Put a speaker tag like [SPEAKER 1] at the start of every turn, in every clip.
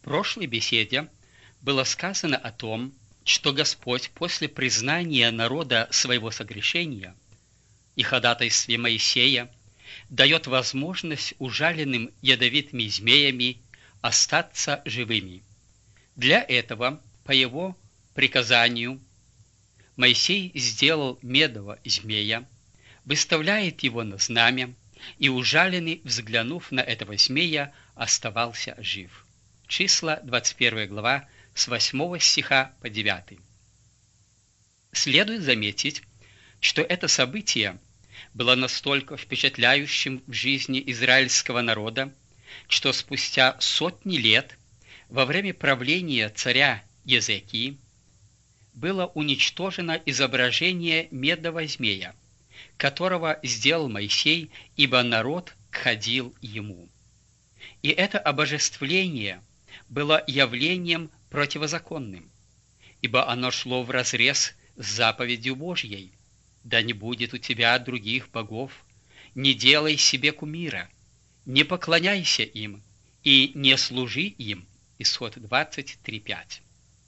[SPEAKER 1] прошлой беседе было сказано о том, что Господь после признания народа своего согрешения и ходатайстве Моисея дает возможность ужаленным ядовитыми змеями остаться живыми. Для этого, по его приказанию, Моисей сделал медного змея, выставляет его на знамя, и ужаленный, взглянув на этого змея, оставался жив. Числа, 21 глава, с 8 стиха по 9. Следует заметить, что это событие было настолько впечатляющим в жизни израильского народа, что спустя сотни лет, во время правления царя Езекии, было уничтожено изображение медного змея, которого сделал Моисей, ибо народ ходил ему. И это обожествление было явлением противозаконным, ибо оно шло вразрез с заповедью Божьей: «Да не будет у тебя других богов, не делай себе кумира, не поклоняйся им и не служи им». Исход 23:5.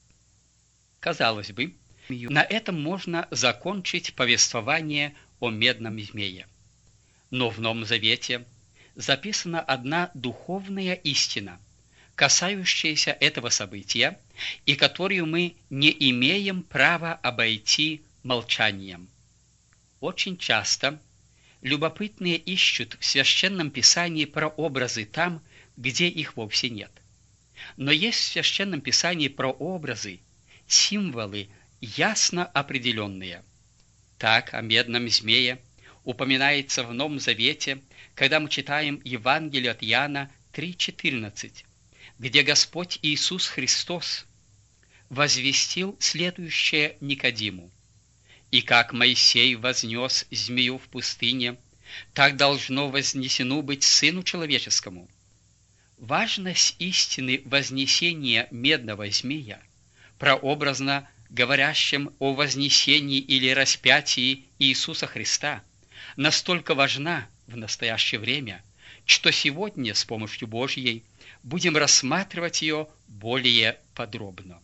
[SPEAKER 1] Казалось бы, на этом можно закончить повествование о медном змее. Но в Новом Завете записана одна духовная истина, касающаяся этого события, и которую мы не имеем права обойти молчанием. Очень часто любопытные ищут в Священном Писании прообразы там, где их вовсе нет. Но есть в Священном Писании прообразы, символы, ясно определенные. Так о медном змее упоминается в Новом Завете, когда мы читаем Евангелие от Иоанна 3:14, где Господь Иисус Христос возвестил следующее Никодиму: «И как Моисей вознес змею в пустыне, так должно вознесено быть Сыну Человеческому». Важность истины вознесения медного змея, прообразно говорящим о вознесении или распятии Иисуса Христа, настолько важна в настоящее время, что сегодня с помощью Божьей будем рассматривать ее более подробно.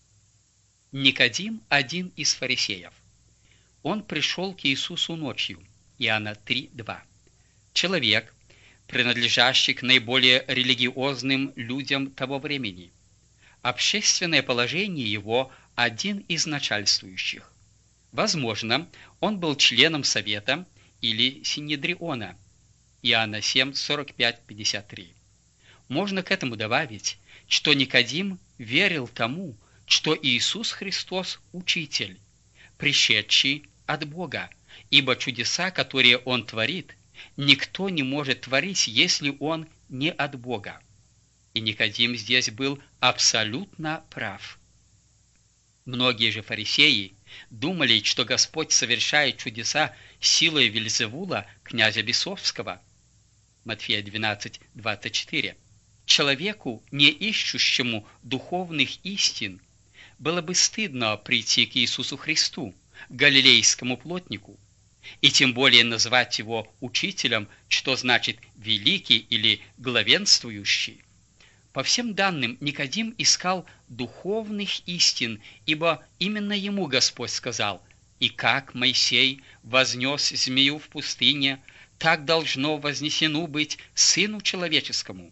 [SPEAKER 1] Никодим – один из фарисеев. Он пришел к Иисусу ночью, Иоанна 3:2. Человек, принадлежащий к наиболее религиозным людям того времени. Общественное положение его – один из начальствующих. Возможно, он был членом Совета или Синедриона, Иоанна 7:45-53. Можно к этому добавить, что Никодим верил тому, что Иисус Христос – Учитель, пришедший от Бога, ибо чудеса, которые Он творит, никто не может творить, если Он не от Бога. И Никодим здесь был абсолютно прав. Многие же фарисеи думали, что Господь совершает чудеса силой Вельзевула, князя бесовского. Матфея 12:24. Человеку, не ищущему духовных истин, было бы стыдно прийти к Иисусу Христу, галилейскому плотнику, и тем более назвать его учителем, что значит великий или главенствующий. По всем данным, Никодим искал духовных истин, ибо именно ему Господь сказал: «И как Моисей вознес змею в пустыне, так должно вознесено быть Сыну Человеческому».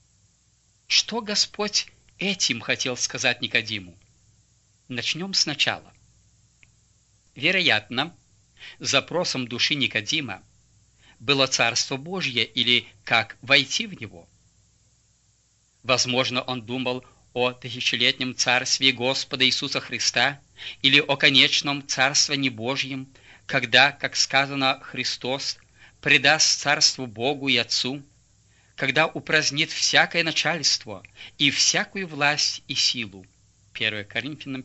[SPEAKER 1] Что Господь этим хотел сказать Никодиму? Начнем сначала. Вероятно, запросом души Никодима было Царство Божье или как войти в него. Возможно, он думал о тысячелетнем царстве Господа Иисуса Христа или о конечном царствовании Божьем, когда, как сказано, Христос предаст царству Богу и Отцу, когда упразднит всякое начальство и всякую власть и силу. 1 Коринфянам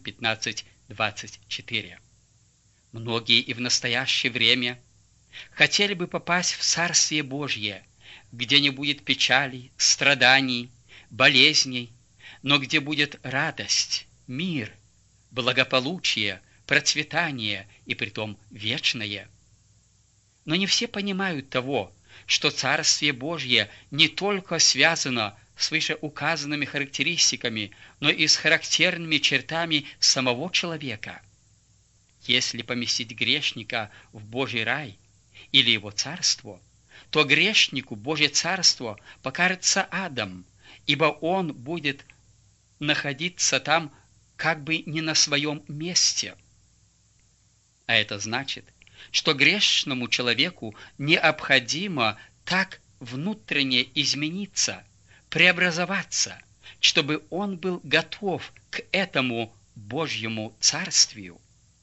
[SPEAKER 1] 15:24. Многие и в настоящее время хотели бы попасть в Царствие Божье, где не будет печалей, страданий, болезней, но где будет радость, мир, благополучие, процветание и притом вечное. Но не все понимают того, что Царствие Божье не только связано с вышеуказанными характеристиками, но и с характерными чертами самого человека. Если поместить грешника в Божий рай или его царство, то грешнику Божье царство покажется адом, ибо он будет находиться там как бы не на своем месте. А это значит, что грешному человеку необходимо так внутренне измениться, преобразоваться, чтобы он был готов к этому Божьему царствию.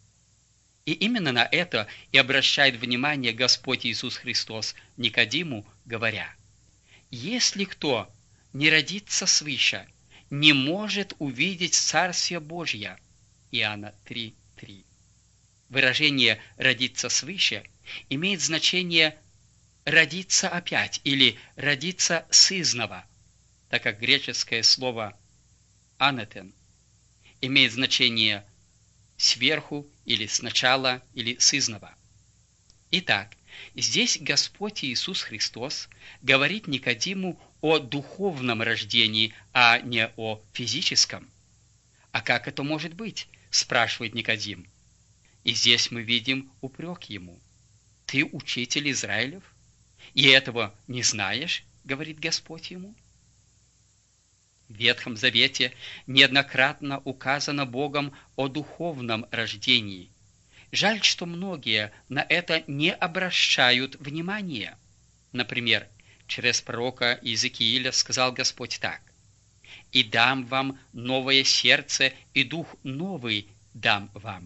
[SPEAKER 1] И именно на это и обращает внимание Господь Иисус Христос Никодиму, говоря: «Если кто не родится свыше, не может увидеть Царствие Божье». Иоанна 3:3. Выражение «родиться свыше» имеет значение «родиться опять» или «родиться сызнова», так как греческое слово «анетен» имеет значение «сверху» или «сначала» или «сызнова». Итак, здесь Господь Иисус Христос говорит Никодиму о духовном рождении, а не о физическом. «А как это может быть?» – спрашивает Никодим. И здесь мы видим упрек ему. «Ты учитель Израилев, и этого не знаешь?» – говорит Господь ему. В Ветхом Завете неоднократно указано Богом о духовном рождении. Жаль, что многие на это не обращают внимания. Например, через пророка Иезекииля сказал Господь так: «И дам вам новое сердце, и дух новый дам вам».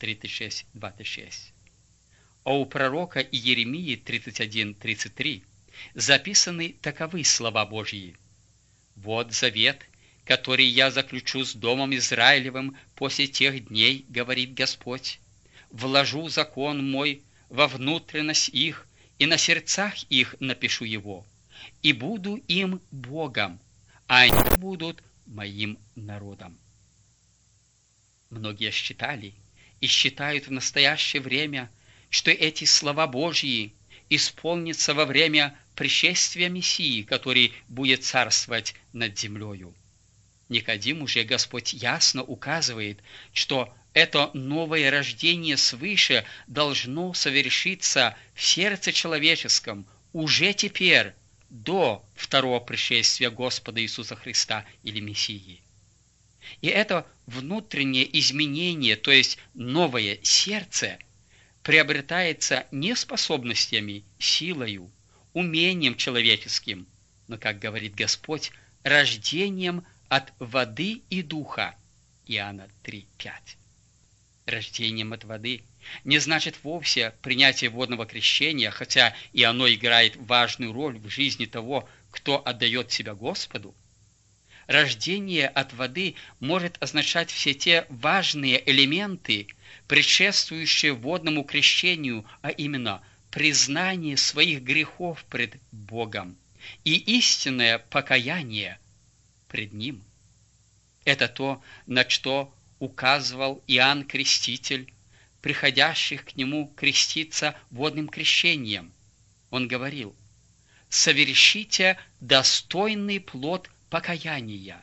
[SPEAKER 1] 36:26. А у пророка Иеремии 31:33 записаны таковы слова Божьи: «Вот завет, который я заключу с домом Израилевым после тех дней, говорит Господь, вложу закон мой во внутренность их, и на сердцах их напишу его, и буду им Богом, а они будут моим народом». Многие считали и считают в настоящее время, что эти слова Божьи исполнятся во время пришествия Мессии, который будет царствовать над землею. Никодиму же Господь ясно указывает, что это новое рождение свыше должно совершиться в сердце человеческом уже теперь, до второго пришествия Господа Иисуса Христа или Мессии. И это внутреннее изменение, то есть новое сердце, приобретается не способностями, силою, умением человеческим, но, как говорит Господь, рождением от воды и духа. Иоанна 3:5. Рождением от воды не значит вовсе принятие водного крещения, хотя и оно играет важную роль в жизни того, кто отдает себя Господу. Рождение от воды может означать все те важные элементы, предшествующие водному крещению, а именно признание своих грехов пред Богом и истинное покаяние пред Ним. Это то, на что указывал Иоанн Креститель, приходящих к нему креститься водным крещением. Он говорил: «Совершите достойный плод покаяния».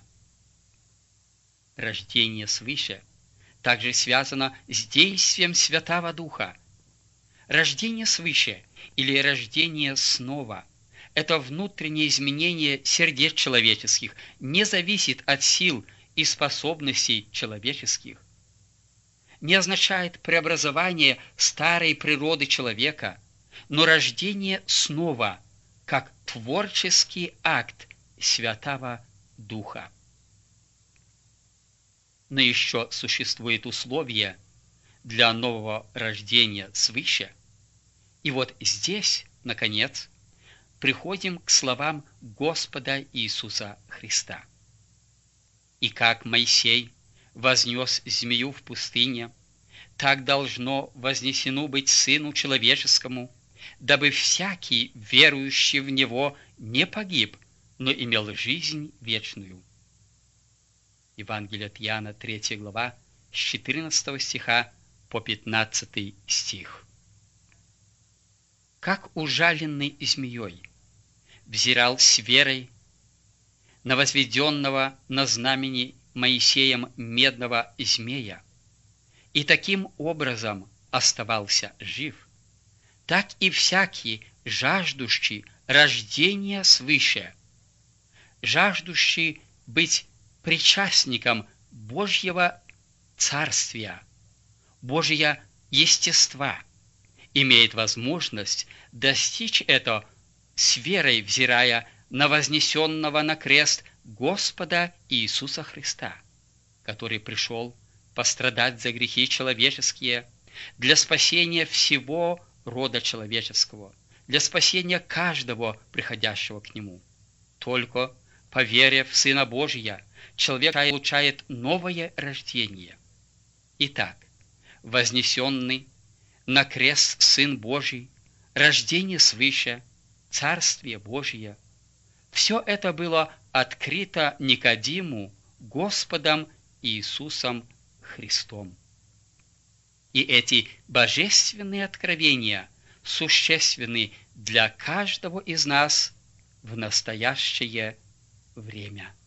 [SPEAKER 1] Рождение свыше также связано с действием Святого Духа. Рождение свыше или рождение снова – это внутреннее изменение сердец человеческих, не зависит от сил и способностей человеческих. Не означает преобразование старой природы человека, но рождение снова, как творческий акт Святого Духа. Но еще существует условие для нового рождения свыше. И вот здесь, наконец, приходим к словам Господа Иисуса Христа. «И как Моисей вознес змею в пустыне, так должно вознесено быть Сыну Человеческому, дабы всякий, верующий в Него, не погиб, но имел жизнь вечную». Евангелие от Иоанна, 3 глава, с 14 стиха по 15 стих. Как ужаленный змеей взирал с верой на возведенного на знамени Моисеем медного змея, и таким образом оставался жив, так и всякий, жаждущий рождения свыше, жаждущий быть причастником Божьего Царствия, Божьего естества, имеет возможность достичь это с верой, взирая на вознесенного на крест Господа Иисуса Христа, который пришел пострадать за грехи человеческие для спасения всего рода человеческого, для спасения каждого приходящего к Нему. Только по вере в Сына Божия человек получает новое рождение. Итак, вознесенный на крест Сын Божий, рождение свыше, Царствие Божие, все это было открыто Никодиму Господом Иисусом Христом. И эти божественные откровения существенны для каждого из нас в настоящее время.